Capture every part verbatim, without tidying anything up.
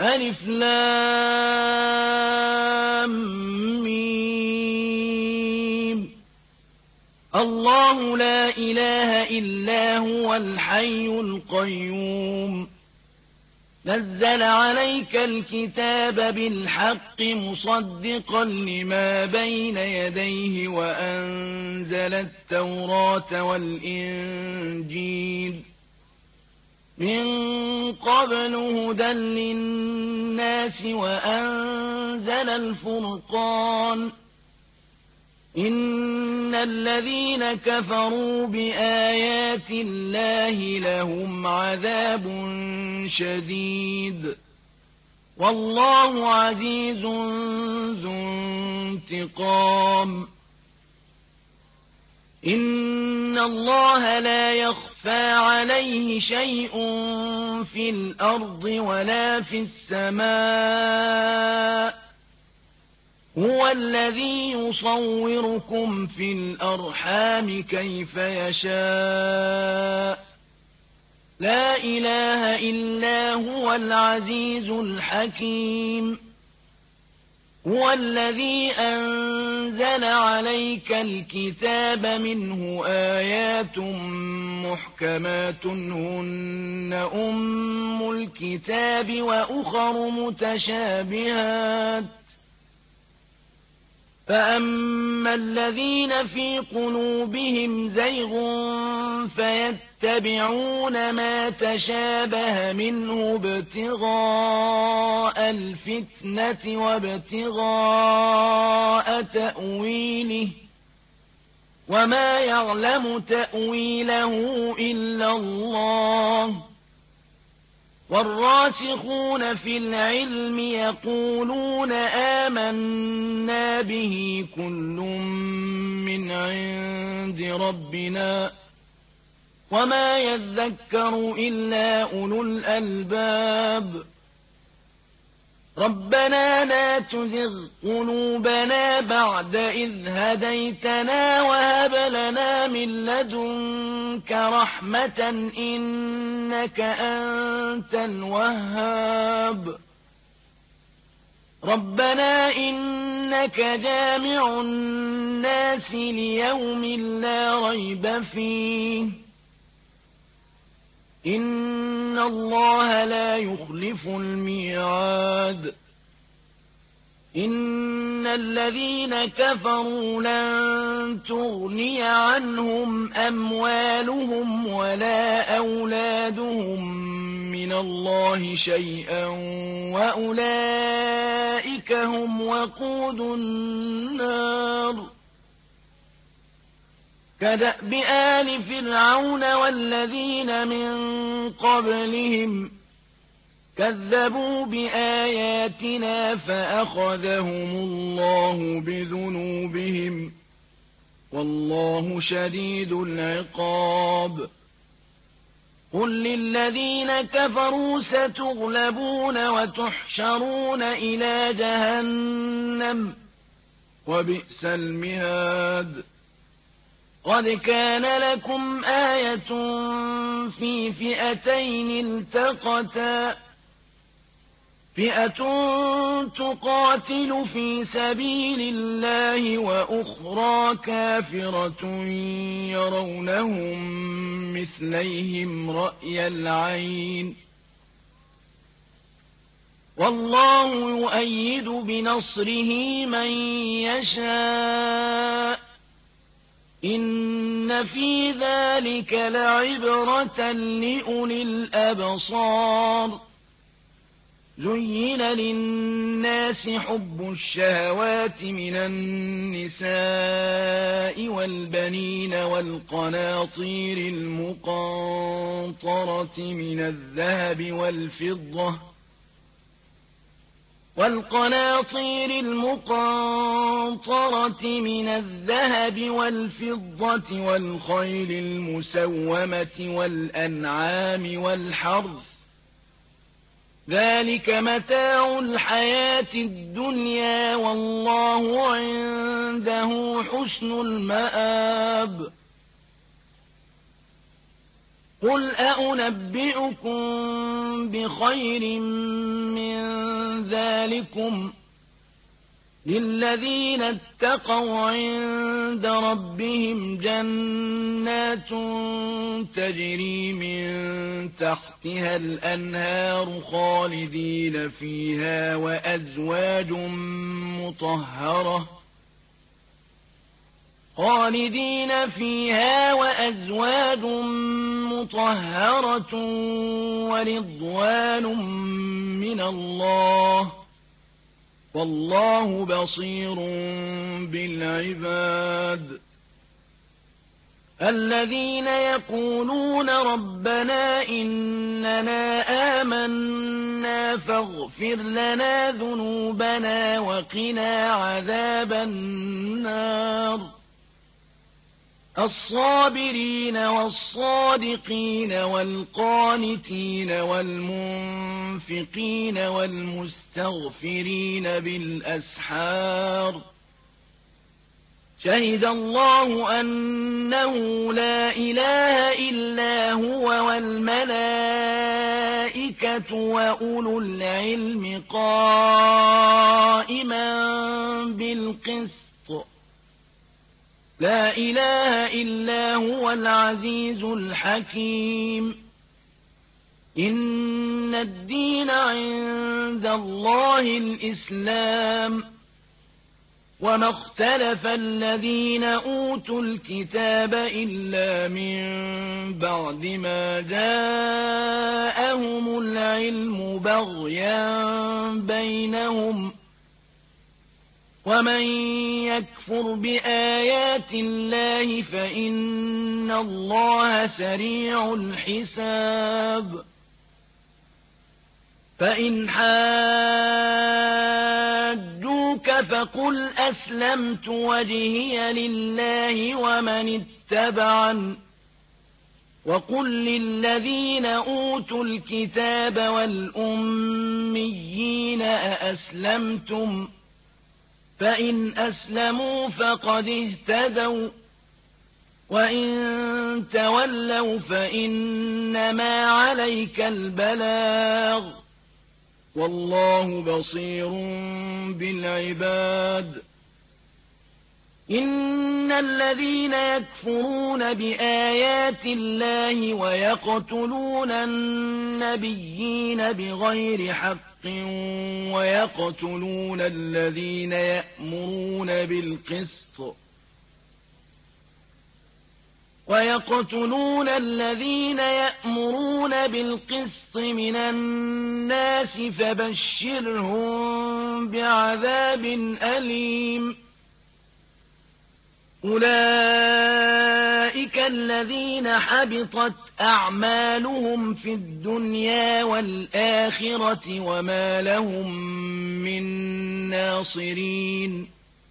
ألف لام ميم. الله لا إله إلا هو الحي القيوم نزل عليك الكتاب بالحق مصدقا لما بين يديه وأنزل التوراة والإنجيل من قبل هدى للناس وأنزل الفرقان إن الذين كفروا بآيات الله لهم عذاب شديد والله عزيز ذو انتقام إن الله لا يخفى عليه شيء في الأرض ولا في السماء هو الذي يصوركم في الأرحام كيف يشاء لا إله إلا هو العزيز الحكيم هو الذي أنزل عليك الكتاب منه آيات محكمات هن أم الكتاب وأخر متشابهات فأما الذين في قلوبهم زيغ فيتبعون ما تشابه منه ابتغاء الفتنة وابتغاء تأويله وما يعلم تأويله إلا الله والراسخون في العلم يقولون آمنا به كل من عند ربنا وما يذكر إلا أولو الألباب ربنا لا تزغ قلوبنا بعد إذ هديتنا وهب لنا من لدنك رحمة إنك أنت الوهاب ربنا إنك جامع الناس ليوم لا ريب فيه إن الله لا يخلف الميعاد إن الذين كفروا لن تغني عنهم أموالهم ولا أولادهم من الله شيئا وأولئك هم وقود النار كدأب آل فرعون والذين من قبلهم كذبوا بآياتنا فأخذهم الله بذنوبهم والله شديد العقاب قل للذين كفروا ستغلبون وتحشرون إلى جهنم وبئس المهاد قد كان لكم آية في فئتين التقتا فئة تقاتل في سبيل الله وأخرى كافرة يرونهم مثليهم رأي العين والله يؤيد بنصره من يشاء إن في ذلك لعبرة لأولي الأبصار زين للناس حب الشهوات من النساء والبنين والقناطير المقنطرة من الذهب والفضة والقناطير المقنطرة من الذهب والفضة والخيل المسومة والأنعام والحرث ذلك متاع الحياة الدنيا والله عنده حسن المآب قل أأنبئكم بخير من ذلكم للذين اتقوا عند ربهم جنات تجري من تحتها الأنهار خالدين فيها وأزواج مطهرة خالدين فيها وأزواج مطهرة ورضوان من الله والله بصير بالعباد الذين يقولون ربنا إننا آمنا فاغفر لنا ذنوبنا وقنا عذاب النار الصابرين والصادقين والقانتين والمنفقين والمستغفرين بالأسحار شهد الله أنه لا إله إلا هو والملائكة وأولو العلم قائما بالقسط لا إله إلا هو العزيز الحكيم إن الدين عند الله الإسلام وما اختلف الذين أوتوا الكتاب إلا من بعد ما جاءهم العلم بغيا بينهم ومن يكفر بآيات الله فإن الله سريع الحساب فإن حاجوك فقل أسلمت وجهي لله ومن اتبعن وقل للذين أوتوا الكتاب والأميين أأسلمتم فإن أسلموا فقد اهتدوا وإن تولوا فإنما عليك البلاغ والله بصير بالعباد إن الذين يكفرون بآيات الله ويقتلون النبيين بغير حق ويقتلون الذين يأمرون بالقسط ويقتلون الذين يأمرون بالقسط من الناس فبشرهم بعذاب أليم أولئك الذين حبطت أعمالهم في الدنيا والآخرة وما لهم من ناصرين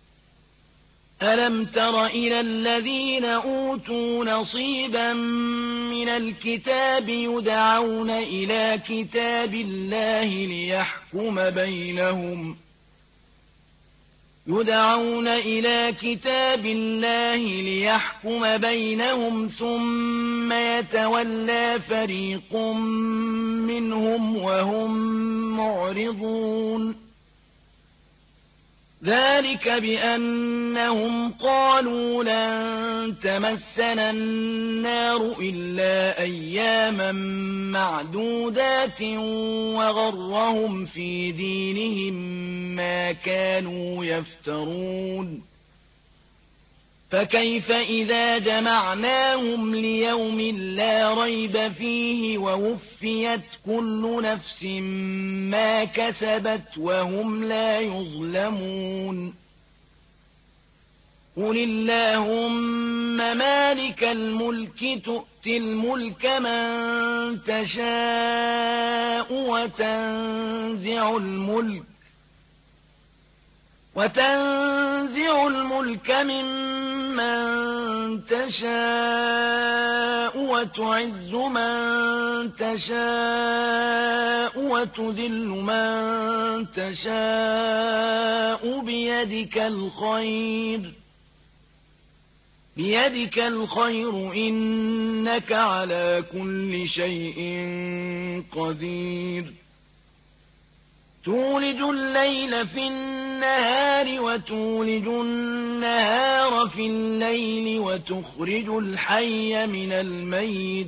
ألم تر إلى الذين أوتوا نصيبا من الكتاب يدعون إلى كتاب الله ليحكم بينهم يدعون إلى كتاب الله ليحكم بينهم ثم يتولى فريق منهم وهم معرضون ذلك بأنهم قالوا لن تمسنا النار إلا أياما معدودات وغرهم في دينهم ما كانوا يفترون فكيف إذا جمعناهم ليوم لا ريب فيه ووفيت كل نفس ما كسبت وهم لا يظلمون قل اللهم مالك الملك تؤتي الملك من تشاء وتنزع الملك وتنزع الملك ممن تشاء وتعز من تشاء وتذل من تشاء بيدك الخير بيدك الخير إنك على كل شيء قدير تولج الليل في النهار وتولج النهار في الليل وتخرج الحي من الميت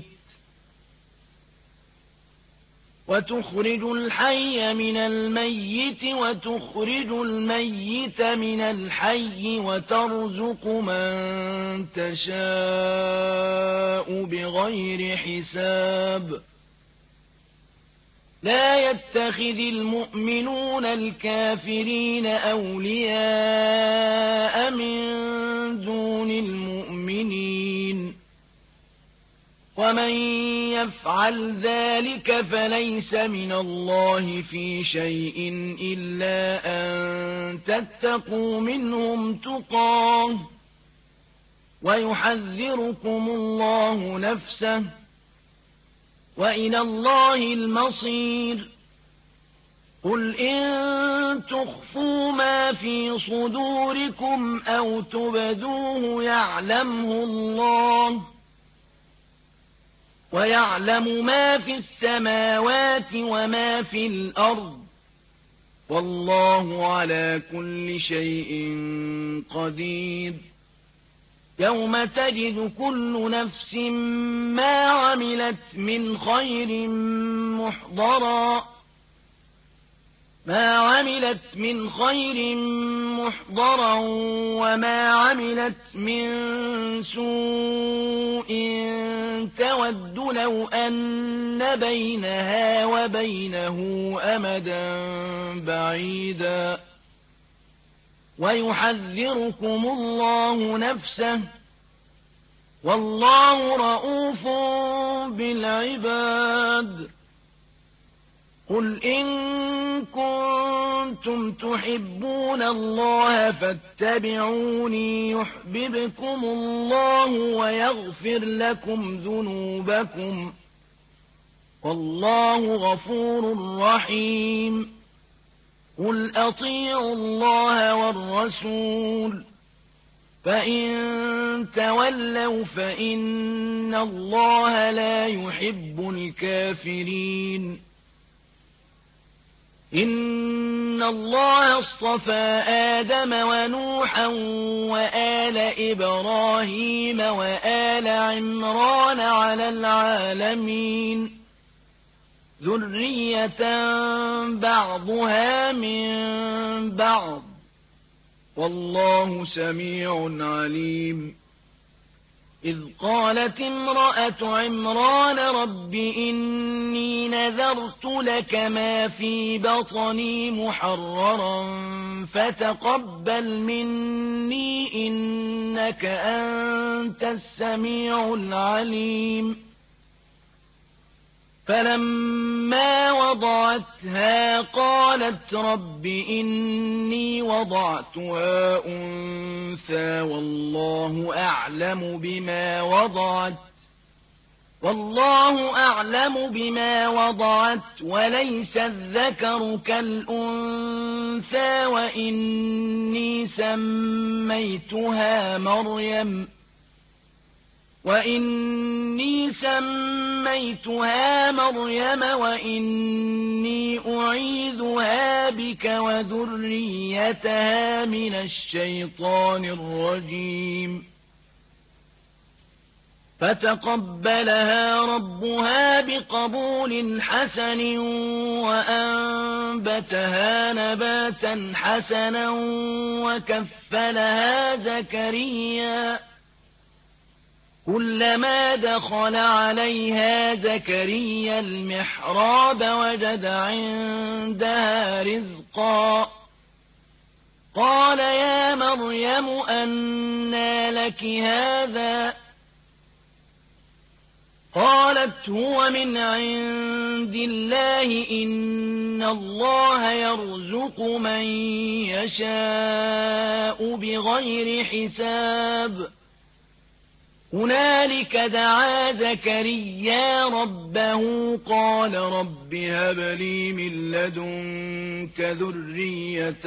وتخرج الحي من الميت وتخرج الميت من الحي وترزق من تشاء بغير حساب لا يتخذ المؤمنون الكافرين أولياء من دون المؤمنين ومن يفعل ذلك فليس من الله في شيء إلا أن تتقوا منهم تقاه ويحذركم الله نفسه وإلى الله المصير قل إن تخفوا ما في صدوركم أو تبدوه يعلمه الله ويعلم ما في السماوات وما في الأرض والله على كل شيء قدير يوم تجد كل نفس ما عملت من خير محضرا ما عملت من خير محضرا وما عملت من سوء تود لو أن بينها وبينه أمدا بعيدا ويحذركم الله نفسه والله رءوف بالعباد قل إن كنتم تحبون الله فاتبعوني يحببكم الله ويغفر لكم ذنوبكم والله غفور رحيم قل أطيعوا الله والرسول فإن تولوا فإن الله لا يحب الكافرين إن الله اصطفى آدم ونوحا وآل إبراهيم وآل عمران على العالمين ذرية بعضها من بعض والله سميع عليم إذ قالت امرأة عمران رب إني نذرت لك ما في بطني محررا فتقبل مني إنك أنت السميع العليم فلما وضعتها قالت رب إني وضعتها أنثى والله أعلم بما وضعت والله أعلم بما وضعت وليس الذكر كالأنثى وإني سميتها مريم وإني سميتها مريم وإني أعيذها بك وذريتها من الشيطان الرجيم فتقبلها ربها بقبول حسن وأنبتها نباتا حسنا وكفلها زكريا كلما دخل عليها زكريا المحراب وجد عندها رزقا قال يا مريم أنى لك هذا قالت هو من عند الله إن الله يرزق من يشاء بغير حساب هنالك دعا زكريا ربه قال رب هب لي من لدنك ذرية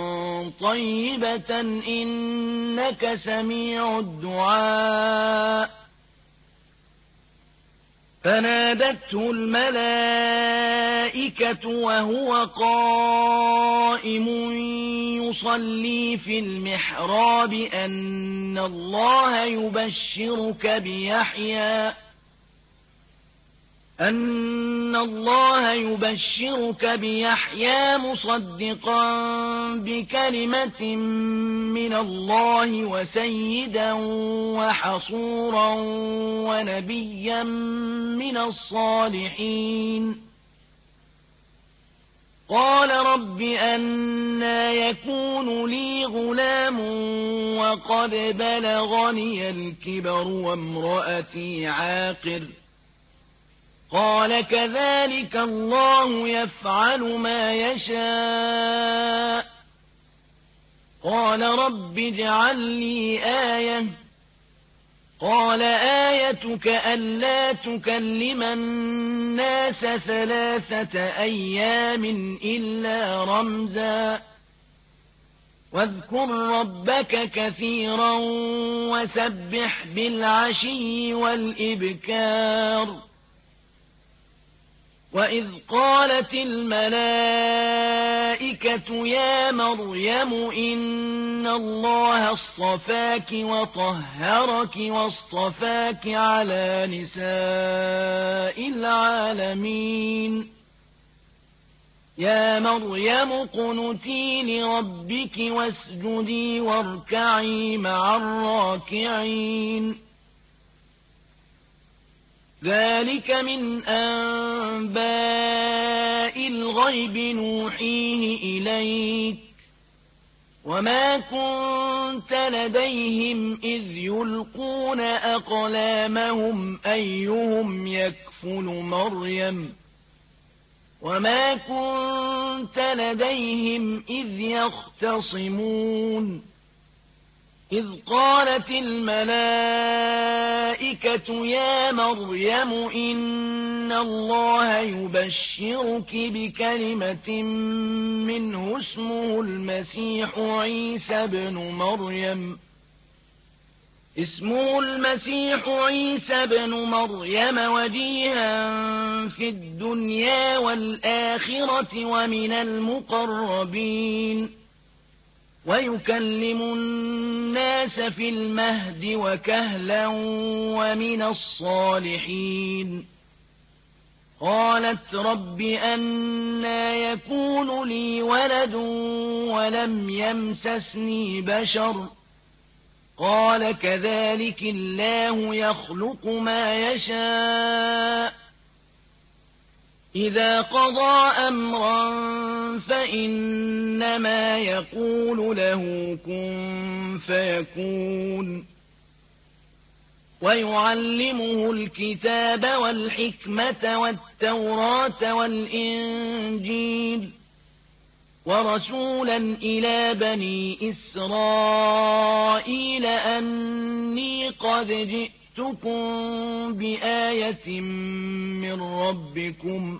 طيبة إنك سميع الدعاء فنادته الملائكة وهو قائم يصلي في المحراب أن الله يبشرك بيحيى أن الله يبشرك بيحيى مصدقا بكلمة من الله وسيدا وحصورا ونبيا من الصالحين قال رب أنى يكون لي غلام وقد بلغني الكبر وامرأتي عاقر قال كذلك الله يفعل ما يشاء قال رب اجعل لي آية قال آيتك ألا تكلم الناس ثلاثة أيام إلا رمزا واذكر ربك كثيرا وسبح بالعشي والإبكار وإذ قالت الملائكة يا مريم إن الله اصطفاك وطهرك واصطفاك على نساء العالمين يا مريم اقنتي لربك واسجدي واركعي مع الراكعين ذلك من أنباء الغيب نوحيه إليك وما كنت لديهم إذ يلقون أقلامهم أيهم يكفل مريم وما كنت لديهم إذ يختصمون إذ قالت الملائكة يا مريم إن الله يبشرك بكلمة منه اسمه المسيح عيسى بن مريم اسمه المسيح عيسى بن مريم وجيها في الدنيا والآخرة ومن المقربين ويكلم الناس في المهد وكهلا ومن الصالحين قالت رب أنى يكون لي ولد ولم يمسسني بشر قال كذلك الله يخلق ما يشاء إذا قضى أمرا فإنما يقول له كن فيكون ويعلمه الكتاب والحكمة والتوراة والإنجيل ورسولا إلى بني إسرائيل أني قد جئتكم بآية من ربكم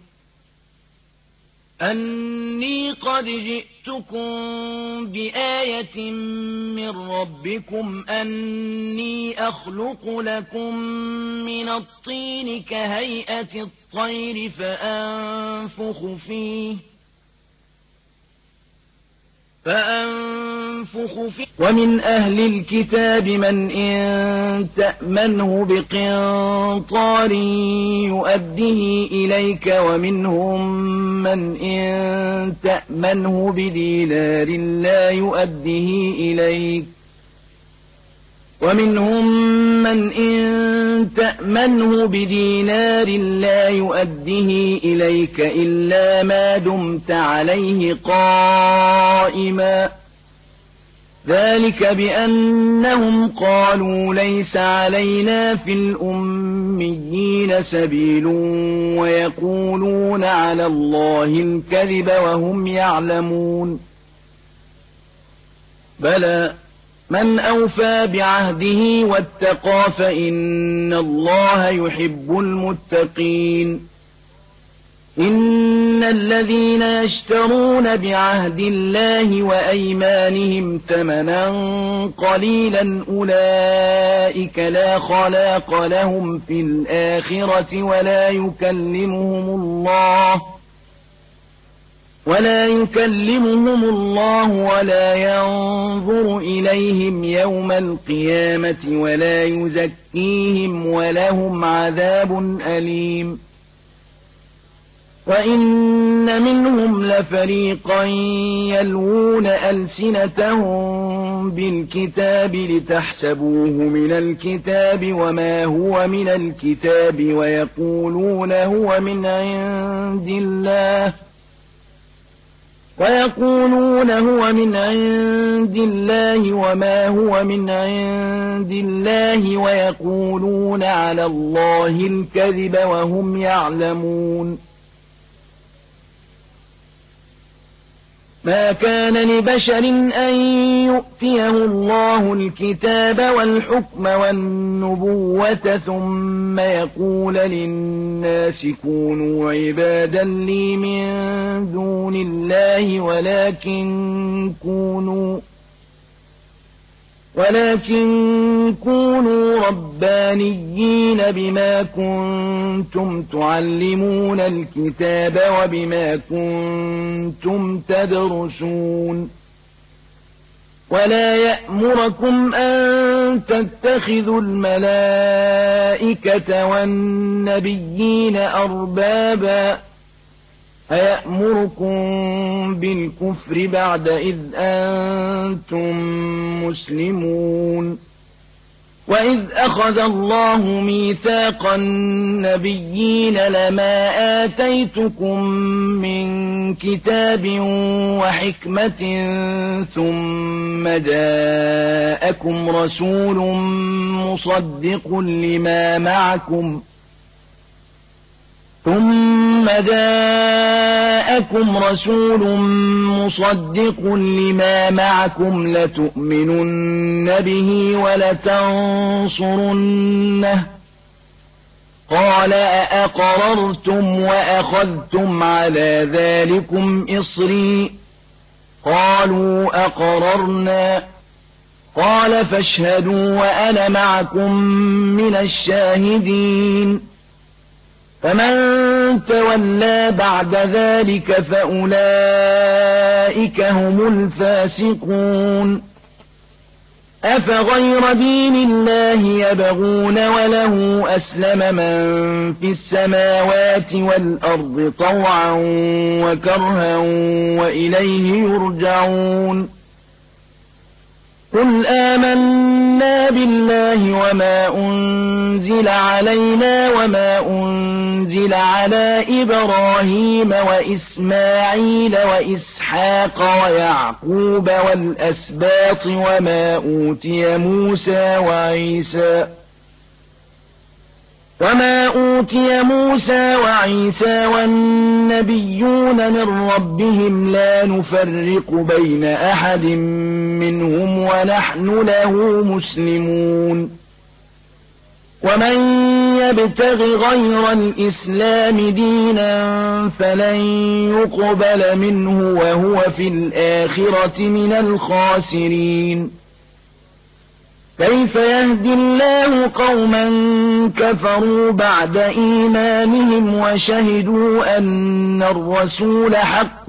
أني قد جئتكم بآية من ربكم أني أخلق لكم من الطين كهيئة الطير فأنفخ فيه فأنفخ فيه ومن أهل الكتاب من إن تأمنه بقنطار يؤديه إليك ومنهم من إن تأمنه بدينار لا يؤديه إليك ومنهم من إن تأمنه بدينار لا يؤديه إليك إلا ما دمت عليه قائما ذلك بأنهم قالوا ليس علينا في الأميين سبيل ويقولون على الله الكذب وهم يعلمون بلى من أوفى بعهده واتقى فإن الله يحب المتقين إن الذين يشترون بعهد الله وأيمانهم ثمنا قليلا أولئك لا خلاق لهم في الآخرة ولا يكلمهم الله ولا يكلمهم الله ولا ينظر إليهم يوم القيامة ولا يزكيهم ولهم عذاب أليم وإن منهم لفريقا يلوون ألسنتهم بالكتاب لتحسبوه من الكتاب وما هو من الكتاب ويقولون هو من عند الله ويقولون هو من عند الله وما هو من عند الله ويقولون على الله الكذب وهم يعلمون ما كان لبشر أن يؤتيه الله الكتاب والحكم والنبوة ثم يقول للناس كونوا عبادا لي من دون الله ولكن كونوا ولكن كونوا ربانيين بما كنتم تعلمون الكتاب وبما كنتم تدرسون ولا يأمركم أن تتخذوا الملائكة والنبيين أربابا أيأمركم بالكفر بعد إذ أنتم مسلمون وإذ أخذ الله ميثاق النبيين لما آتيتكم من كتاب وحكمة ثم جاءكم رسول مصدق لما معكم ثم جاءكم رسول مصدق لما معكم لتؤمنن به ولتنصرنه قال أأقررتم وأخذتم على ذلكم إصري قالوا أقررنا قال فاشهدوا وأنا معكم من الشاهدين فمن تولى بعد ذلك فأولئك هم الفاسقون أفغير دين الله يبغون وله أسلم من في السماوات والأرض طوعا وكرها وإليه يرجعون قل آمنا بالله وما أنزل علينا وما أنزل على إبراهيم وإسماعيل وإسحاق ويعقوب والأسباط وما أوتي موسى وعيسى وما أوتي موسى وعيسى والنبيون من ربهم لا نفرق بين أحد منهم ونحن له مسلمون ومن يبتغ غير الإسلام دينا فلن يقبل منه وهو في الآخرة من الخاسرين كيف يهدي الله قوما كفروا بعد إيمانهم وشهدوا أن الرسول حق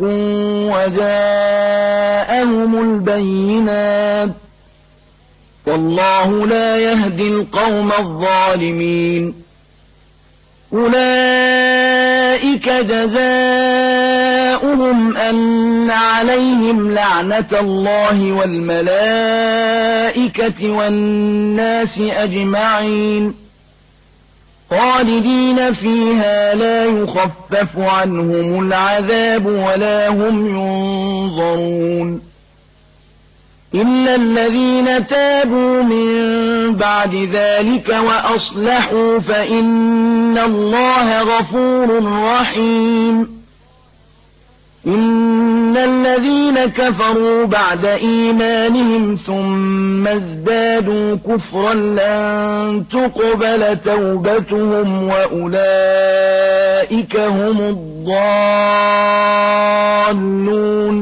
وجاءهم البينات والله لا يهدي القوم الظالمين أولئك جزاؤهم أن عليهم لعنة الله والملائكة والناس أجمعين خالدين فيها لا يخفف عنهم العذاب ولا هم ينظرون إلا الذين تابوا من بعد ذلك وأصلحوا فإن الله غفور رحيم إن الذين كفروا بعد إيمانهم ثم ازدادوا كفرا لن تقبل توبتهم وأولئك هم الضالون الضالون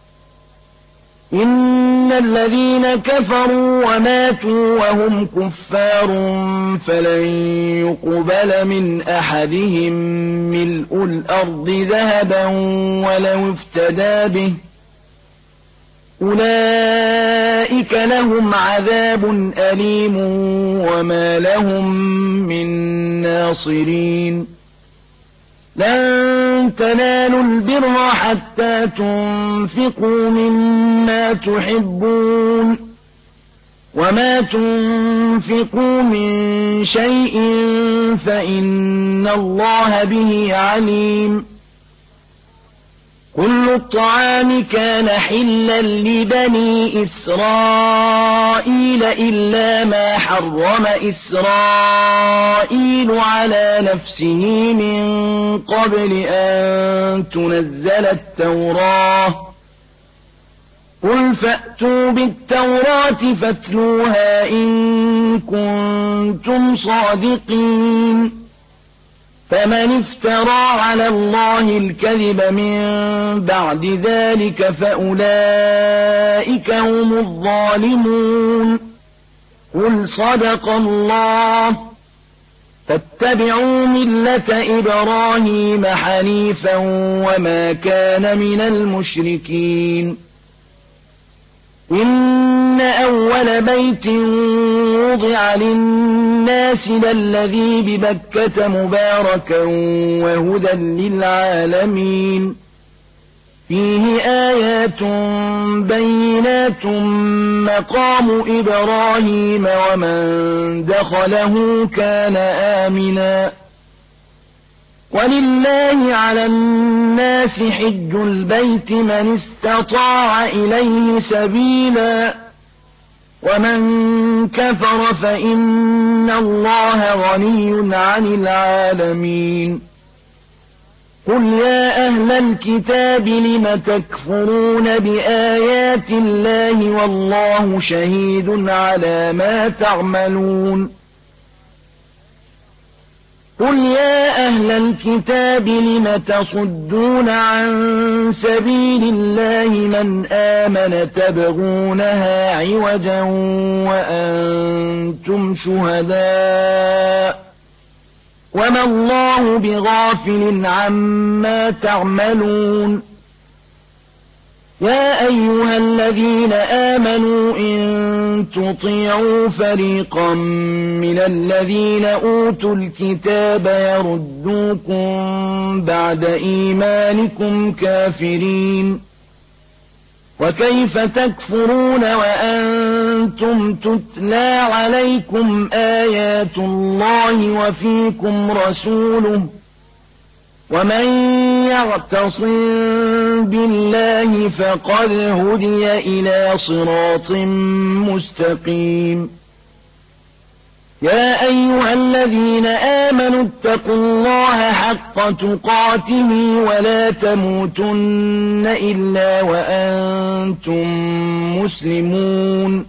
إن الذين كفروا وماتوا وهم كفار فلن يقبل من أحدهم ملء الأرض ذهبا ولو افتدى به أولئك لهم عذاب أليم وما لهم من ناصرين لن تنالوا البر حتى تنفقوا مما تحبون وما تنفقوا من شيء فإن الله به عليم كل الطعام كان حلا لبني إسرائيل إلا ما حرم إسرائيل على نفسه من قبل أن تنزل التوراة قل فأتوا بالتوراة فاتلوها إن كنتم صادقين فمن افترى على الله الكذب من بعد ذلك فأولئك هم الظالمون قل صدق الله فاتبعوا ملة إبراهيم حنيفا وما كان من المشركين إن أول بيت وضع للناس للذي ببكة مباركا وهدى للعالمين فيه آيات بينات مقام إبراهيم ومن دخله كان آمنا ولله على الناس حج البيت من استطاع إليه سبيلا ومن كفر فإن الله غني عن العالمين قل يا أهل الكتاب لم تكفرون بآيات الله والله شهيد على ما تعملون قل يا أهل الكتاب لم تصدون عن سبيل الله من آمن تبغونها عوجا وأنتم شهداء وما الله بغافل عما تعملون يا أيها الذين آمنوا إن تطيعوا فريقا من الذين أوتوا الكتاب يردوكم بعد إيمانكم كافرين وكيف تكفرون وأنتم تتلى عليكم آيات الله وفيكم رسوله ومن يعتصم بالله فقد هدي إلى صراط مستقيم يا أيها الذين آمنوا اتقوا الله حق تقاته ولا تموتن إلا وأنتم مسلمون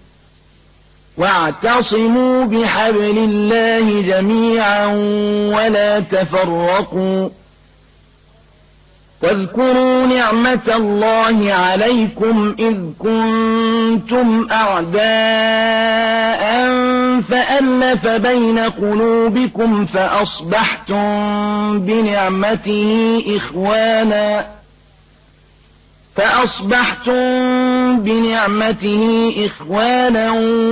واعتصموا بحبل الله جميعا ولا تفرقوا واذكروا نعمة الله عليكم إذ كنتم أعداء فألف بين قلوبكم فأصبحتم بنعمته إخوانا فأصبحتم بنعمته إخوانا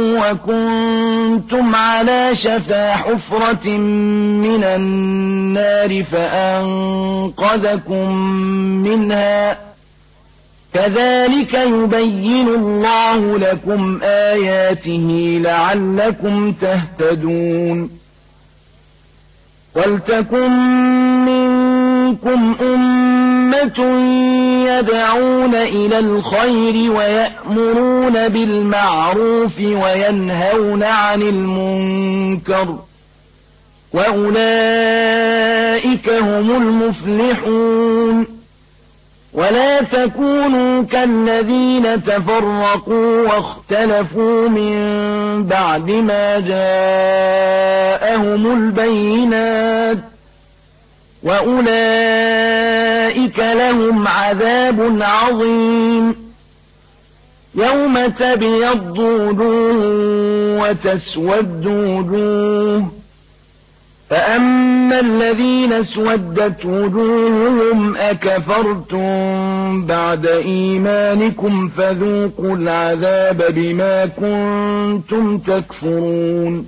وكنتم على شفا حفرة من النار فأنقذكم منها كذلك يبين الله لكم آياته لعلكم تهتدون ولتكن منكم أمة يدعون إلى الخير ويأمرون بالمعروف وينهون عن المنكر وأولئك هم المفلحون ولا تكونوا كالذين تفرقوا واختلفوا من بعد ما جاءهم البينات وأولئك لهم عذاب عظيم يوم تبيض وجوه وتسود وجوه فأما الذين اسودت وجوههم أكفرتم بعد إيمانكم فذوقوا العذاب بما كنتم تكفرون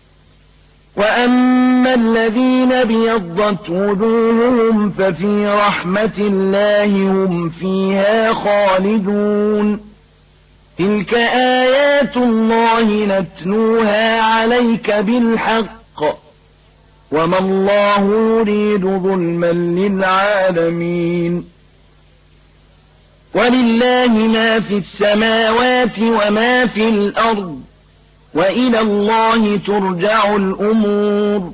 وأما الذين بيضت وجوههم ففي رحمة الله هم فيها خالدون تلك آيات الله نتلوها عليك بالحق وما الله يريد ظلما للعالمين ولله ما في السماوات وما في الأرض وإلى الله ترجع الأمور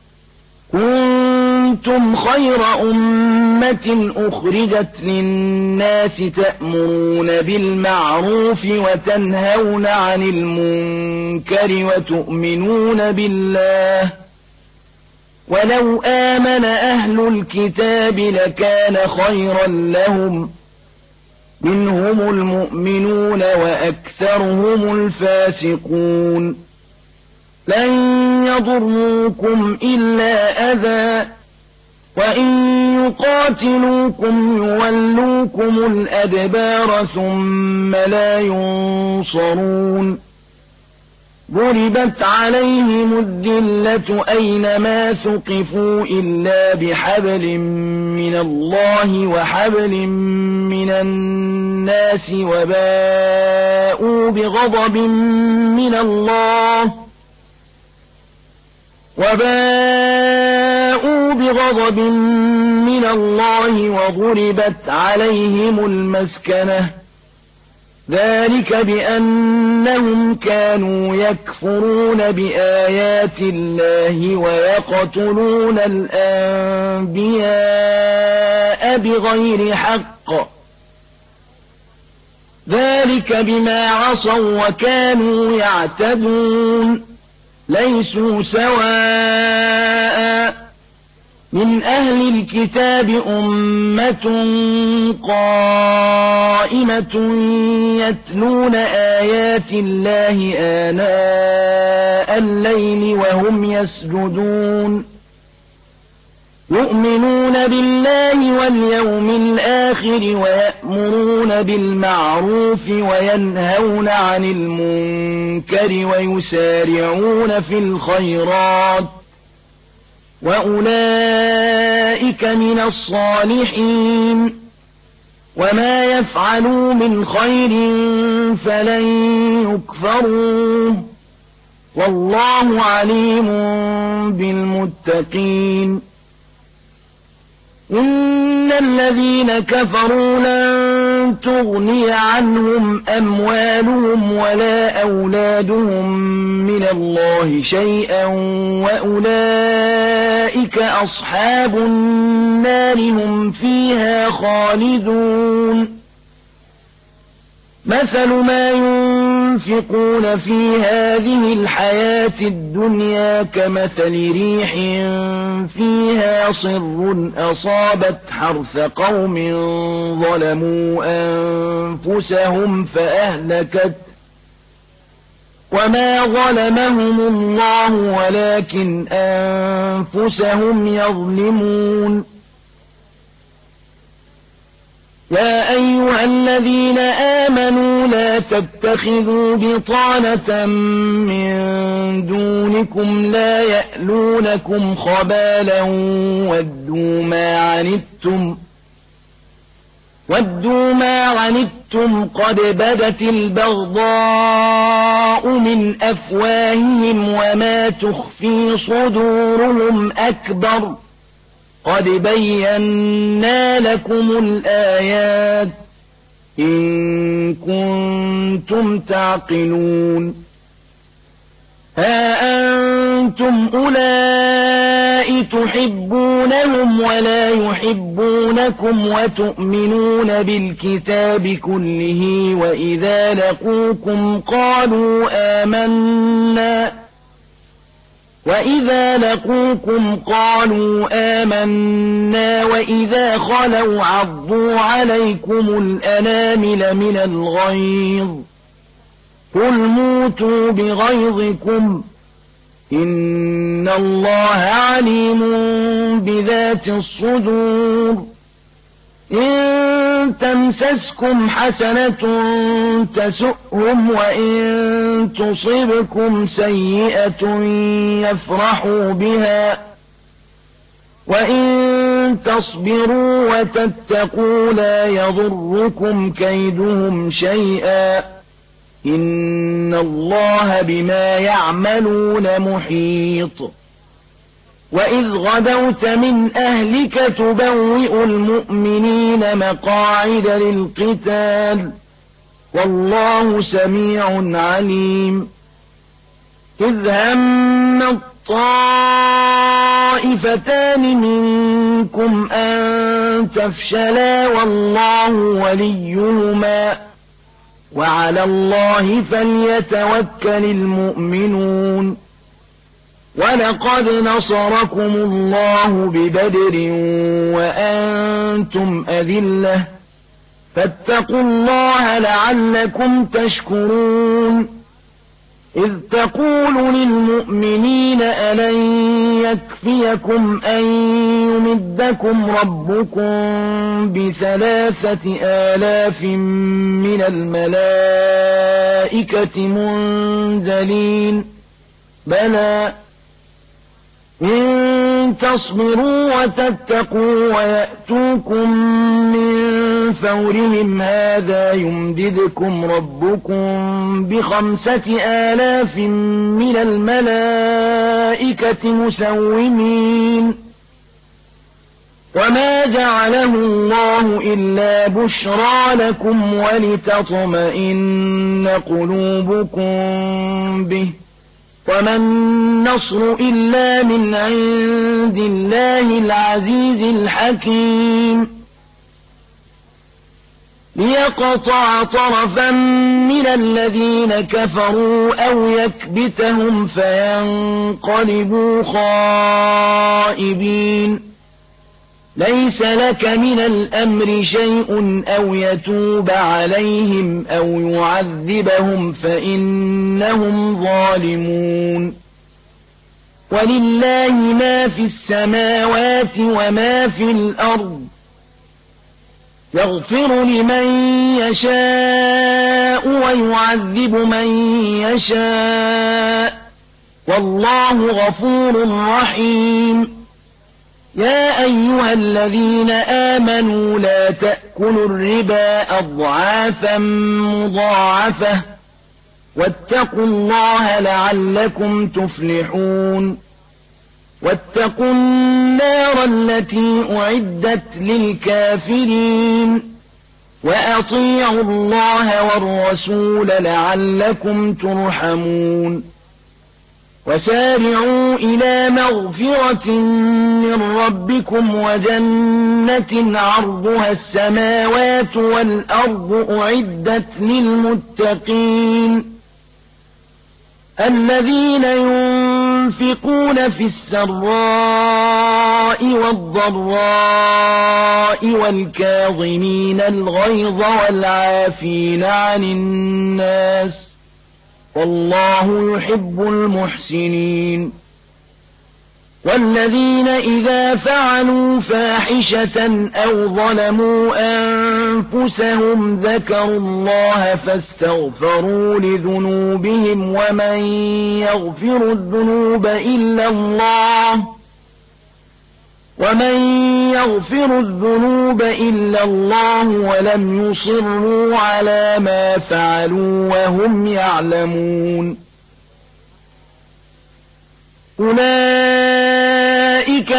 كنتم خير أمة أخرجت للناس تأمرون بالمعروف وتنهون عن المنكر وتؤمنون بالله ولو آمن أهل الكتاب لكان خيرا لهم منهم المؤمنون وأكثرهم الفاسقون لن يضروكم إلا أذى وإن يقاتلوكم يولوكم الأدبار ثم لا ينصرون ضربت عليهم الذلة أينما ثقفوا إلا بحبل من الله وحبل من الناس وباءوا بغضب من الله وباءوا بغضب من الله وضربت عليهم المسكنة ذلك بأنهم كانوا يكفرون بآيات الله ويقتلون الأنبياء بغير حق ذلك بما عصوا وكانوا يعتدون ليسوا سواء من أهل الكتاب أمة قائمة يتلون آيات الله آناء الليل وهم يسجدون يؤمنون بالله واليوم الآخر ويأمرون بالمعروف وينهون عن المنكر ويسارعون في الخيرات وأولئك من الصالحين وما يفعلوا من خير فلن يكفروه والله عليم بالمتقين إن الذين كفروا لن تغني عنهم أموالهم ولا أولادهم من الله شيئا وأولئك أصحاب النار هم فيها خالدون مثل ما ينفقون في هذه الحياة الدنيا كمثل ريح فيها صر أصابت حرث قوم ظلموا أنفسهم فأهلكت وما ظلمهم الله ولكن أنفسهم يظلمون يا أيها الذين آمنوا لا تتخذوا بطانة من دونكم لا يألونكم خبالا ودوا ما عنتم ودوا ما عنتم قد بدت البغضاء من أفواههم وما تخفي صدورهم أكبر قد بينا لكم الآيات إن كنتم تعقلون ها أنتم أولئك تحبونهم ولا يحبونكم وتؤمنون بالكتاب كله وإذا لقوكم قالوا آمنا وإذا لقوكم قالوا آمنا وإذا خلوا عضوا عليكم الأنامل من الغيظ قل موتوا بغيظكم إن الله عليم بذات الصدور إن تمسسكم حسنة تسؤهم وإن تصبكم سيئة يفرحوا بها وإن تصبروا وتتقوا لا يضركم كيدهم شيئا إن الله بما يعملون محيط وإذ غدوت من أهلك تبوئ المؤمنين مقاعد للقتال والله سميع عليم إذ هم الطائفتان منكم أن تفشلا والله وليهما وعلى الله فليتوكل المؤمنون ولقد نصركم الله ببدر وأنتم أذلة فاتقوا الله لعلكم تشكرون إذ تقول للمؤمنين ألن يكفيكم أن يمدكم ربكم بثلاثة آلاف من الملائكة منزلين بلى إن تصبروا وتتقوا ويأتوكم من فورهم هذا يمددكم ربكم بخمسة آلاف من الملائكة مسومين وما جعله الله إلا بشرى لكم ولتطمئن قلوبكم به وما النصر إلا من عند الله العزيز الحكيم ليقطع طرفا من الذين كفروا أو يكبتهم فينقلبوا خائبين ليس لك من الأمر شيء أو يتوب عليهم أو يعذبهم فإنهم ظالمون ولله ما في السماوات وما في الأرض يغفر لمن يشاء ويعذب من يشاء والله غفور رحيم يا أيها الذين آمنوا لا تأكلوا الربا أضعافا مضاعفة واتقوا الله لعلكم تفلحون واتقوا النار التي أعدت للكافرين وأطيعوا الله والرسول لعلكم ترحمون وسارعوا إلى مغفرة من ربكم وجنة عرضها السماوات والأرض أعدت للمتقين الذين ينفقون في السراء والضراء والكاظمين الغيظ والعافين عن الناس والله يحب المحسنين والذين إذا فعلوا فاحشة أو ظلموا أنفسهم ذكروا الله فاستغفروا لذنوبهم ومن يغفر الذنوب إلا الله ومن يغفر الذنوب إلا الله ولم يصروا على ما فعلوا وهم يعلمون أولئك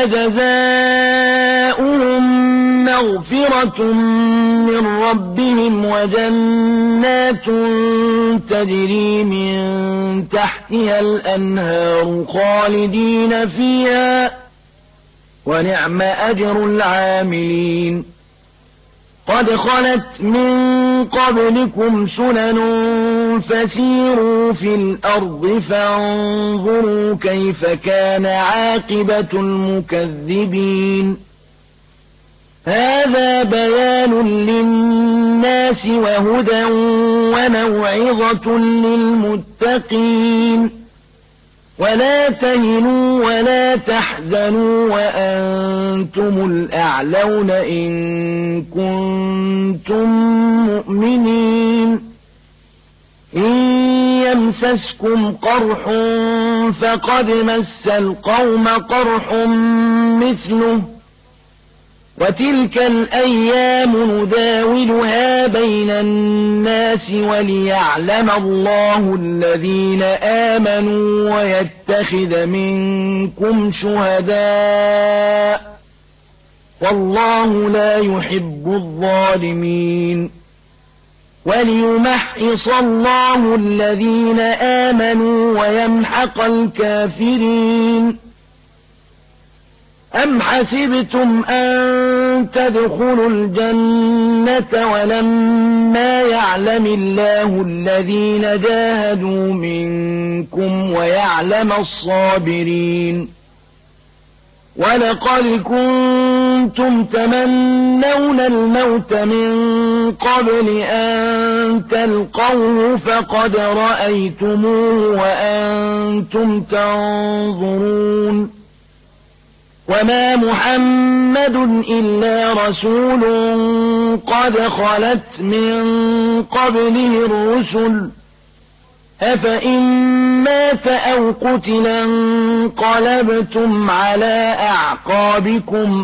جزاؤهم مغفرة من ربهم وجنات تجري من تحتها الأنهار خالدين فيها ونعم أجر العاملين قد خلت من قبلكم سنن فسيروا في الأرض فانظروا كيف كان عاقبة المكذبين هذا بيان للناس وهدى وموعظة للمتقين ولا تهنوا ولا تحزنوا وأنتم الأعلون إن كنتم مؤمنين إن يمسسكم قرح فقد مس القوم قرح مثله وتلك الأيام نداولها بين الناس وليعلم الله الذين آمنوا ويتخذ منكم شهداء والله لا يحب الظالمين وليمحص الله الذين آمنوا ويمحق الكافرين أم حسبتم أن تدخلوا الجنة ولما يعلم الله الذين جاهدوا منكم ويعلم الصابرين ولقد كنتم تمنون الموت من قبل أن تلقوه فقد رأيتموه وأنتم تنظرون وما محمد إلا رسول قد خلت من قبله الرسل أفإن مات أو قتل انقلبتم على أعقابكم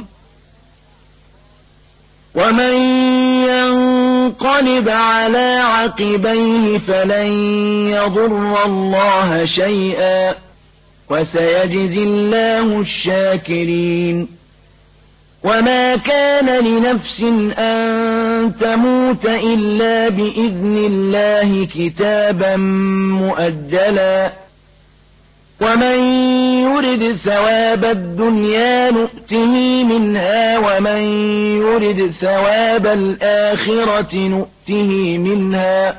ومن ينقلب على عقبيه فلن يضر الله شيئا وسيجزي الله الشاكرين وما كان لنفس أن تموت إلا بإذن الله كتابا مؤجلا ومن يرد ثواب الدنيا نؤته منها ومن يرد ثواب الآخرة نؤته منها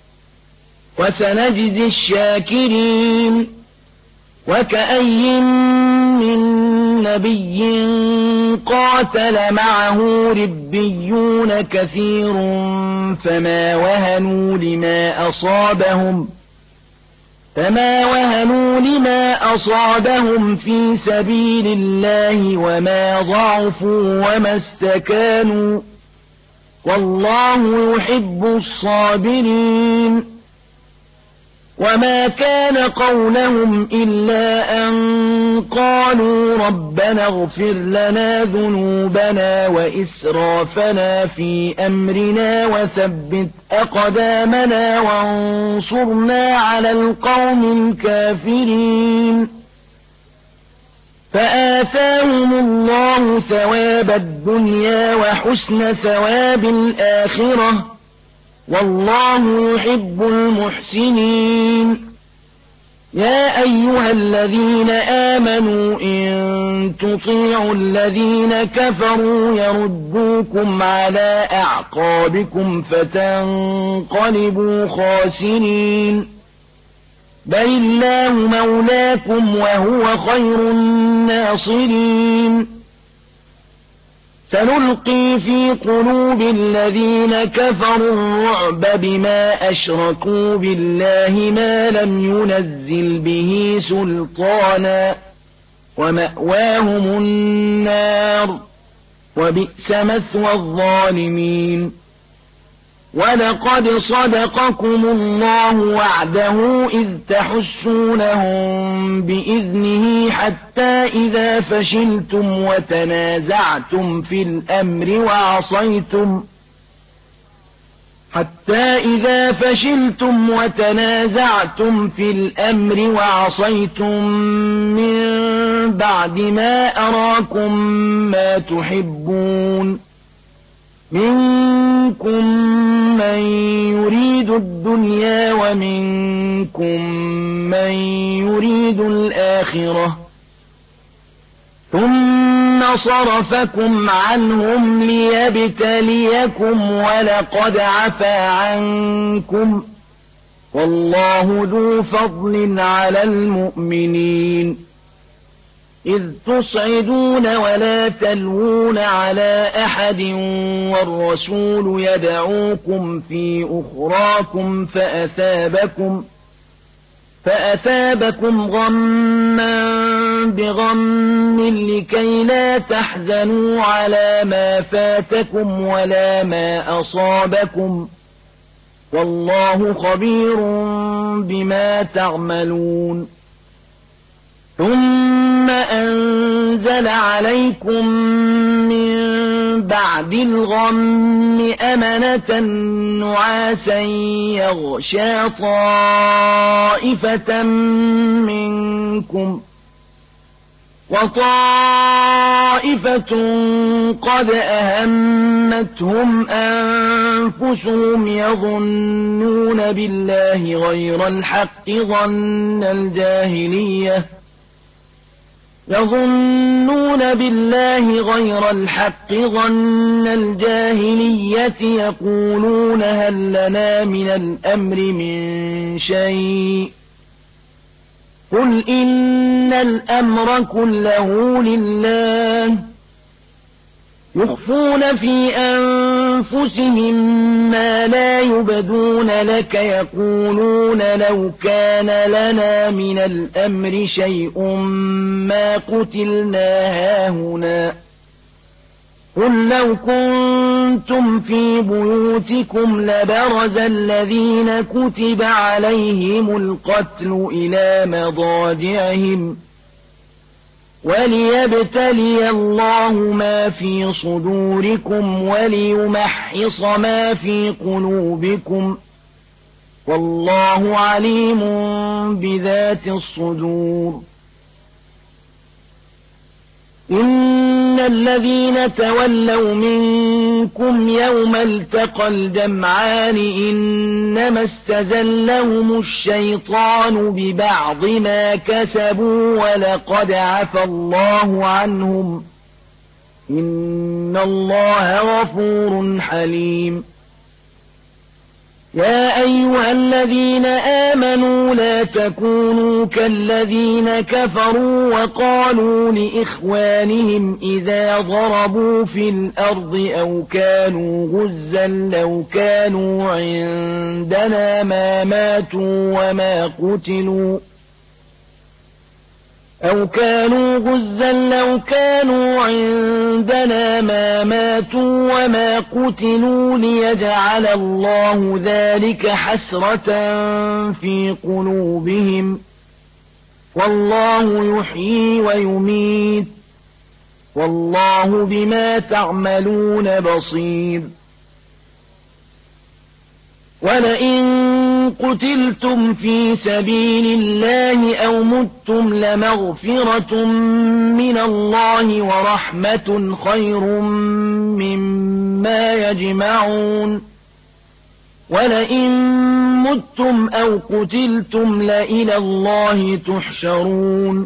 وسنجزي الشاكرين وكأي من نبي قاتل معه ربيون كثير فما وهنوا لما أصابهم فما وهنوا لما أصابهم في سبيل الله وما ضعفوا وما استكانوا والله يحب الصابرين وما كان قولهم إلا أن قالوا ربنا اغفر لنا ذنوبنا وإسرافنا في أمرنا وثبت أقدامنا وانصرنا على القوم الكافرين فآتاهم الله ثواب الدنيا وحسن ثواب الآخرة والله يحب المحسنين يا أيها الذين آمنوا إن تطيعوا الذين كفروا يردوكم على أعقابكم فتنقلبوا خاسرين بل الله مولاكم وهو خير الناصرين سنلقي في قلوب الذين كفروا الرعب بما أشركوا بالله ما لم ينزل به سلطانا ومأواهم النار وبئس مثوى الظالمين ولقد صدقكم الله وعده إذ تحسونهم بإذنه حتى إذا فشلتم وتنازعتم في الأمر وعصيتم حتى إذا فشلتم وتنازعتم في الأمر وعصيتم من بعد ما أراكم ما تحبون منكم من يريد الدنيا ومنكم من يريد الآخرة ثم صرفكم عنهم ليبتليكم ولقد عفا عنكم والله ذو فضل على المؤمنين إذ تصعدون ولا تلوون على أحد والرسول يدعوكم في أخراكم فأثابكم فأثابكم غما بغم لكي لا تحزنوا على ما فاتكم ولا ما أصابكم والله خبير بما تعملون ثم أنزل عليكم من بعد الغم أمنة نعاسا يغشى طائفة منكم وطائفة قد أهمتهم أنفسهم يظنون بالله غير الحق ظن الجاهلية يظنون بالله غير الحق ظن الجاهلية يقولون هل لنا من الأمر من شيء قل إن الأمر كله لله يخفون في أنفسهم ما لا يبدون لك يقولون لو كان لنا من الأمر شيء ما قتلنا هاهنا قل لو كنتم في بيوتكم لبرز الذين كتب عليهم القتل إلى مضاجعهم وليبتلي الله ما في صدوركم وليمحص ما في قلوبكم والله عليم بذات الصدور إن الذين تولوا منكم يوم التقى الجمعان إنما استزلهم الشيطان ببعض ما كسبوا ولقد عفى الله عنهم إن الله غفور حليم يا أيها الذين آمنوا لا تكونوا كالذين كفروا وقالوا لإخوانهم إذا ضربوا في الأرض أو كانوا غزا لو كانوا عندنا ما ماتوا وما قتلوا أو كانوا غزا لو كانوا عندنا ما ماتوا وما قتلوا ليجعل الله ذلك حسرة في قلوبهم والله يحيي ويميت والله بما تعملون بصير ولئن قتلتم في سبيل الله أو متم لمغفرة من الله ورحمة خير مما يجمعون ولئن متم أو قتلتم لإلى الله تحشرون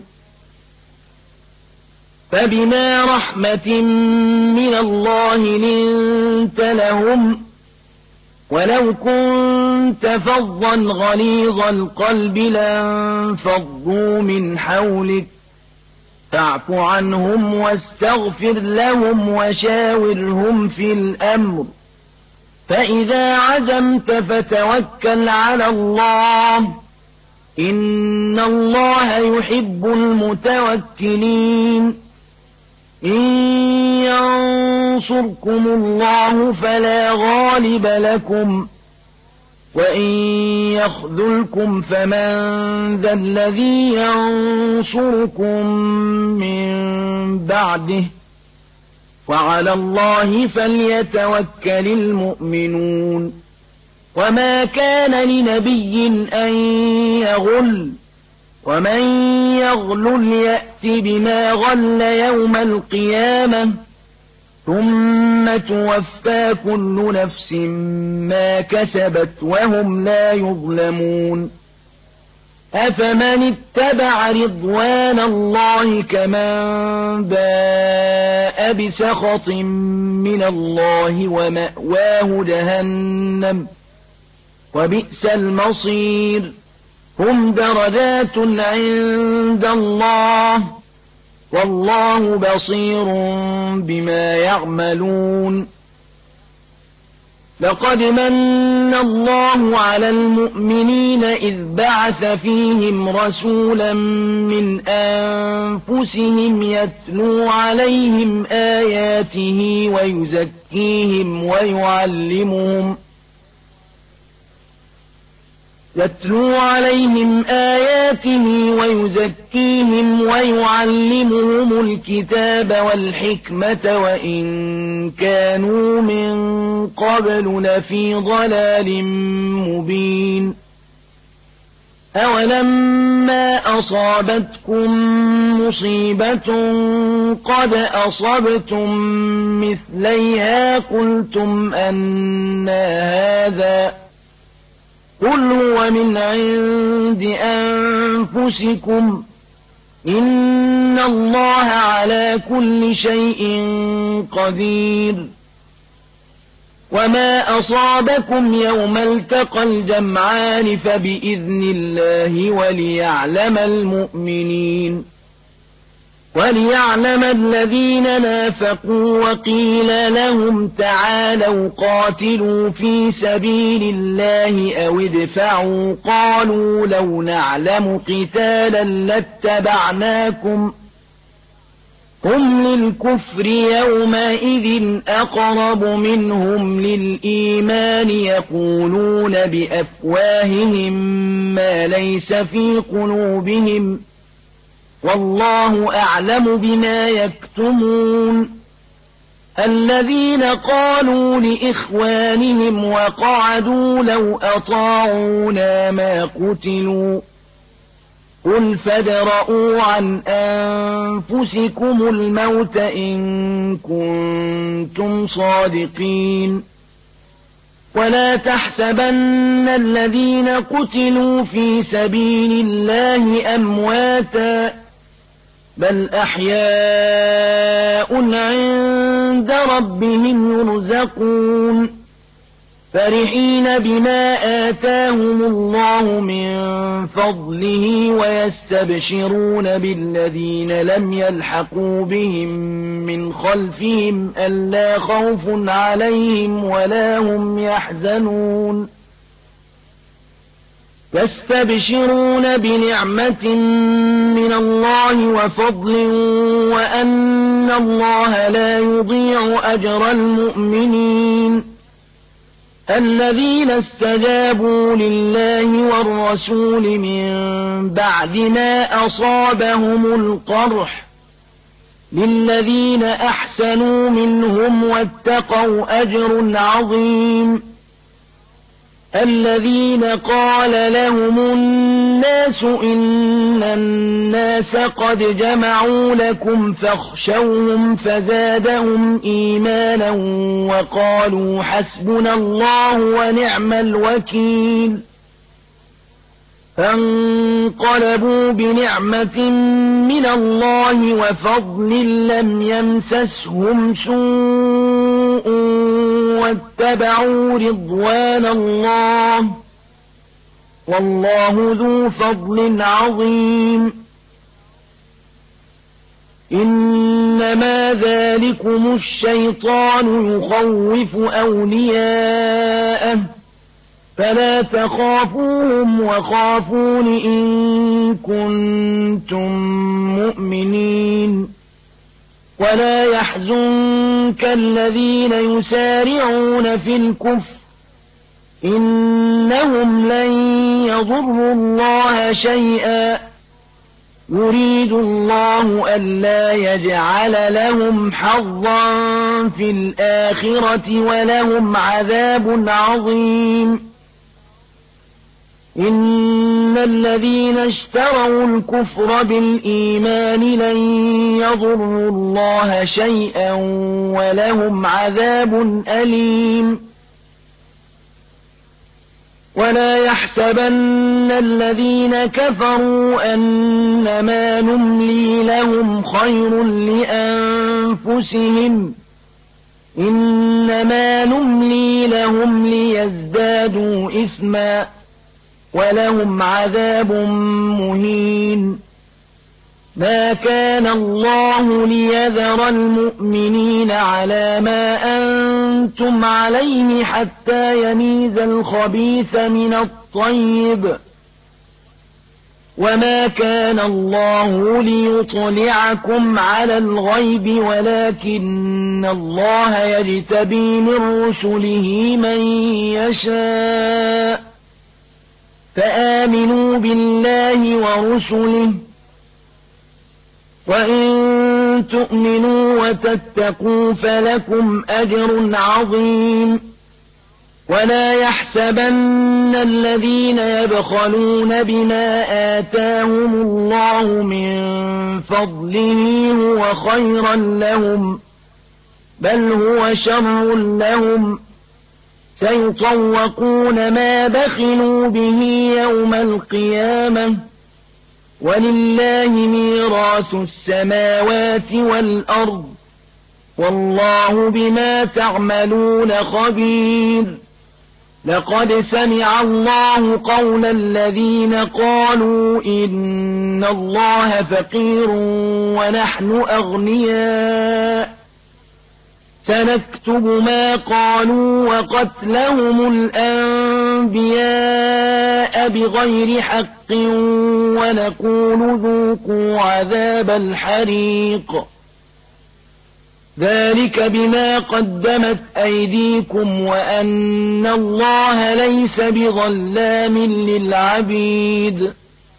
فبما رحمة من الله لنت لهم ولو كنت فظا غليظ القلب لانفضوا من حولك فاعف عنهم واستغفر لهم وشاورهم في الأمر فإذا عزمت فتوكل على الله إن الله يحب المتوكلين إن ينصركم الله فلا غالب لكم وإن يخذلكم فمن ذا الذي ينصركم من بعده وعلى الله فليتوكل المؤمنون وما كان لنبي أن يغل ومن يغلل يأت بما غل يوم القيامة ثم توفى كل نفس ما كسبت وهم لا يظلمون أفمن اتبع رضوان الله كمن باء بسخط من الله ومأواه جهنم وبئس المصير هم درجات عند الله والله بصير بما يعملون لقد من الله على المؤمنين إذ بعث فيهم رسولا من أنفسهم يتلو عليهم آياته ويزكيهم ويعلمهم يتلو عليهم آياته ويزكيهم ويعلمهم الكتاب والحكمة وإن كانوا من قبل لفي ضلال مبين أولما أصابتكم مصيبة قد أصبتم مثليها قلتم أنى هذا قل هو من عند أنفسكم إن الله على كل شيء قدير وما أصابكم يوم التقى الجمعان فبإذن الله وليعلم المؤمنين وليعلم الذين نافقوا وقيل لهم تعالوا قاتلوا في سبيل الله أو ادفعوا قالوا لو نعلم قتالا لاتبعناكم هم للكفر يومئذ أقرب منهم للإيمان يقولون بأفواههم ما ليس في قلوبهم والله أعلم بما يكتمون الذين قالوا لإخوانهم وقعدوا لو أطاعونا ما قتلوا قل فادرءوا عن أنفسكم الموت إن كنتم صادقين ولا تحسبن الذين قتلوا في سبيل الله أمواتا بل أحياء عند ربهم يرزقون فرحين بما آتاهم الله من فضله ويستبشرون بالذين لم يلحقوا بهم من خلفهم ألا خوف عليهم ولا هم يحزنون يستبشرون بنعمة من الله وفضل وأن الله لا يضيع أجر المؤمنين الذين استجابوا لله والرسول من بعد ما أصابهم القرح للذين أحسنوا منهم واتقوا أجر عظيم الذين قال لهم الناس إن الناس قد جمعوا لكم فاخشوهم فزادهم إيمانا وقالوا حسبنا الله ونعم الوكيل فانقلبوا بنعمة من الله وفضل لم يمسسهم سوء واتبعوا رضوان الله والله ذو فضل عظيم إنما ذلكم الشيطان يخوف أولياءه فلا تخافوهم وخافون إن كنتم مؤمنين ولا يحزنك الذين يسارعون في الكفر إنهم لن يضروا الله شيئا يريد الله ألا يجعل لهم حظا في الآخرة ولهم عذاب عظيم إن الذين اشتروا الكفر بالإيمان لن يضروا الله شيئا ولهم عذاب أليم ولا يحسبن الذين كفروا أنما نملي لهم خير لأنفسهم إنما نملي لهم ليزدادوا إثما ولهم عذاب مهين ما كان الله ليذر المؤمنين على ما أنتم عليه حتى يميز الخبيث من الطيب وما كان الله ليطلعكم على الغيب ولكن الله يجتبي من رسله من يشاء فآمنوا بالله ورسله وإن تؤمنوا وتتقوا فلكم أجر عظيم ولا يحسبن الذين يبخلون بما آتاهم الله من فضله هو خيرا لهم بل هو شر لهم سيطوقون ما بخلوا به يوم القيامة ولله ميراث السماوات والأرض والله بما تعملون خبير لقد سمع الله قول الذين قالوا إن الله فقير ونحن أغنياء سنكتب ما قالوا وقتلهم الأنبياء بغير حق ونقول ذوقوا عذاب الحريق ذلك بما قدمت أيديكم وأن الله ليس بظلام للعبيد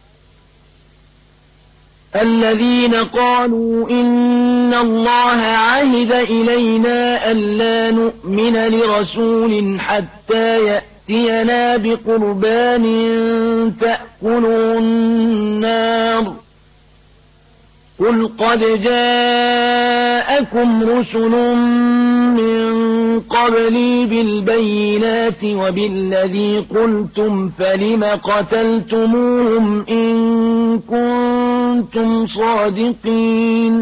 الذين قالوا إن الله عهد إلينا ألا نؤمن لرسول حتى يأتينا بقربان تأكله النار قل قد جاءكم رسل من قبلي بالبينات وبالذي قلتم فلم قتلتموهم إن كنتم صادقين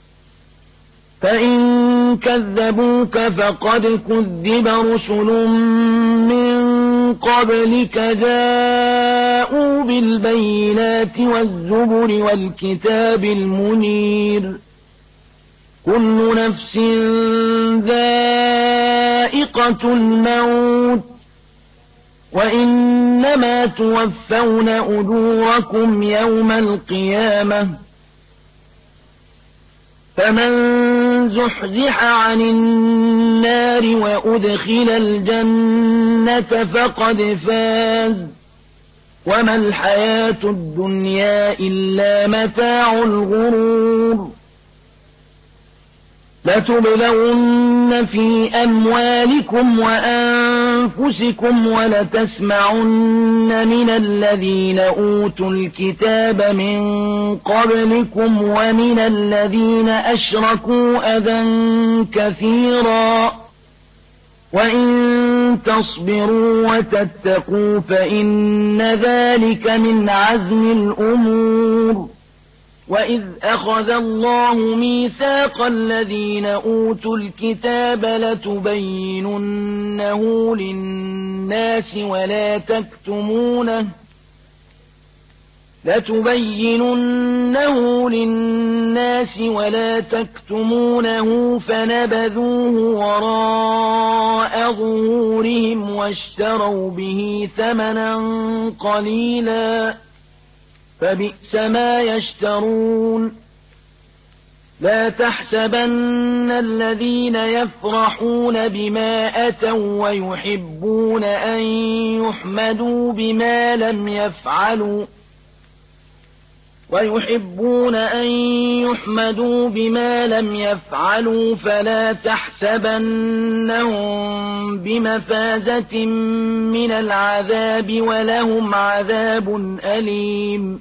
فإن كذبوك فقد كذب رسل من قبلك جاءوا بالبينات والزبر والكتاب المنير كل نفس ذائقة الموت وإنما توفون أجوركم يوم القيامة فمن زحزح عن النار وأدخل الجنة فقد فاز وما الحياة الدنيا إلا متاع الغرور لتبلغن في أموالكم وأنفسكم ولتسمعن من الذين أوتوا الكتاب من قبلكم ومن الذين أشركوا أذى كثيرا وإن تصبروا وتتقوا فإن ذلك من عزم الأمور وإذ أخذ الله ميثاق الذين أوتوا الكتاب لتبيننه للناس ولا تكتمونه لتبيننه للناس ولا تكتمونه فنبذوه وراء ظهورهم واشتروا به ثمنا قليلا فبئس ما يشترون لا تحسبن الذين يفرحون بما أتوا ويحبون أن يحمدوا بما لم يفعلوا ويحبون أن يحمدوا بما لم يفعلوا فلا تحسبنهم بمفازة من العذاب ولهم عذاب أليم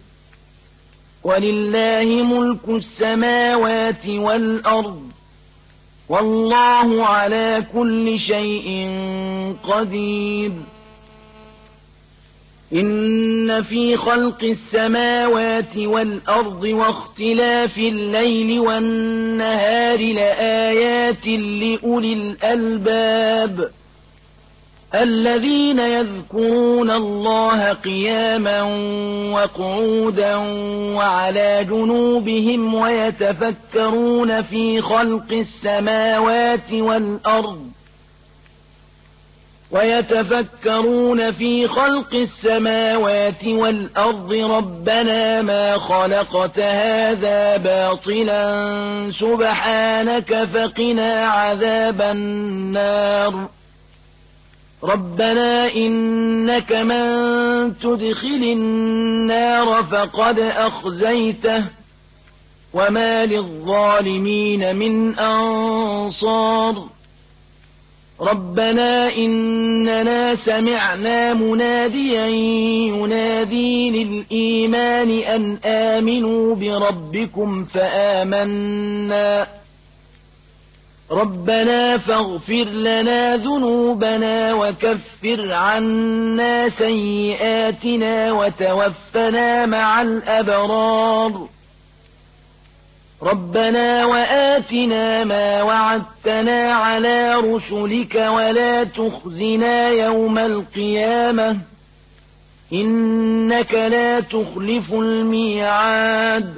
ولله ملك السماوات والأرض والله على كل شيء قدير إن إن في خلق السماوات والأرض واختلاف الليل والنهار لآيات لأولي الألباب الذين يذكرون الله قياما وقعودا وعلى جنوبهم ويتفكرون في خلق السماوات والأرض ويتفكرون في خلق السماوات والأرض ربنا ما خلقت هذا باطلا سبحانك فقنا عذاب النار ربنا إنك من تدخل النار فقد أخزيته وما للظالمين من أنصار ربنا إننا سمعنا مناديا ينادي للإيمان أن آمنوا بربكم فآمنا ربنا فاغفر لنا ذنوبنا وكفر عنا سيئاتنا وتوفنا مع الأبرار ربنا وآتنا ما وعدتنا على رسلك ولا تخزنا يوم القيامة إنك لا تخلف الميعاد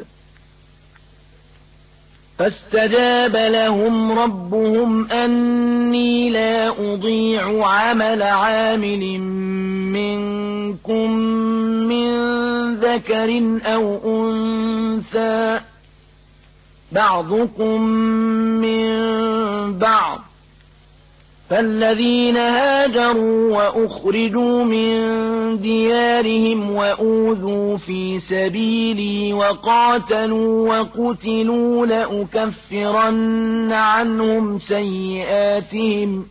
فاستجاب لهم ربهم أني لا أضيع عمل عامل منكم من ذكر أو أنثى بعضكم من بعض فالذين هاجروا وأخرجوا من ديارهم وأوذوا في سبيلي وقاتلوا وقتلوا لأكفرن عنهم سيئاتهم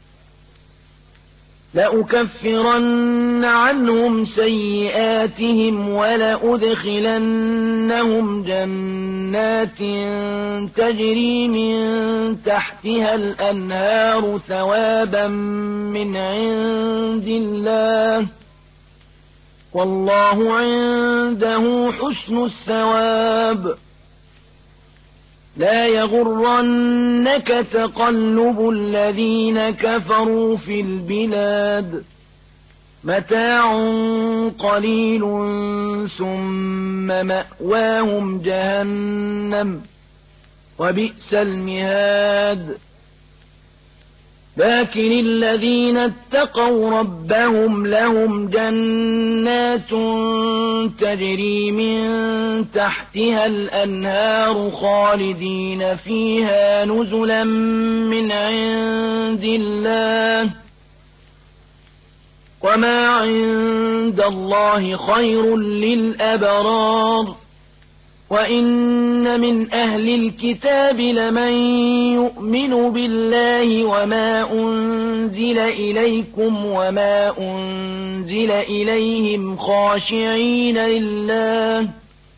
لأكفرن عنهم سيئاتهم ولأدخلنهم جنات تجري من تحتها الأنهار ثوابا من عند الله والله عنده حسن الثواب لا يغرنك تقلب الذين كفروا في البلاد متاع قليل ثم مأواهم جهنم وبئس المهاد لكن الذين اتقوا ربهم لهم جنات تجري من تحتها الأنهار خالدين فيها نزلا من عند الله وما عند الله خير للأبرار وإن من أهل الكتاب لمن يؤمن بالله وما أنزل إليكم وما أنزل إليهم خاشعين لله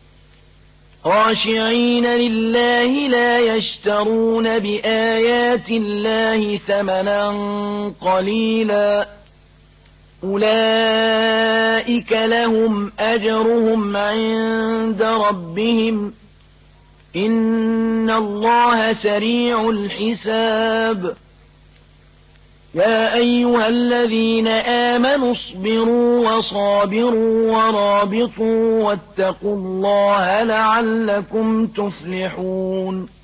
خاشعين لله لا يشترون بآيات الله ثمنا قليلا أولئك لهم أجرهم عند ربهم إن الله سريع الحساب يا أيها الذين آمنوا اصبروا وصابروا ورابطوا واتقوا الله لعلكم تفلحون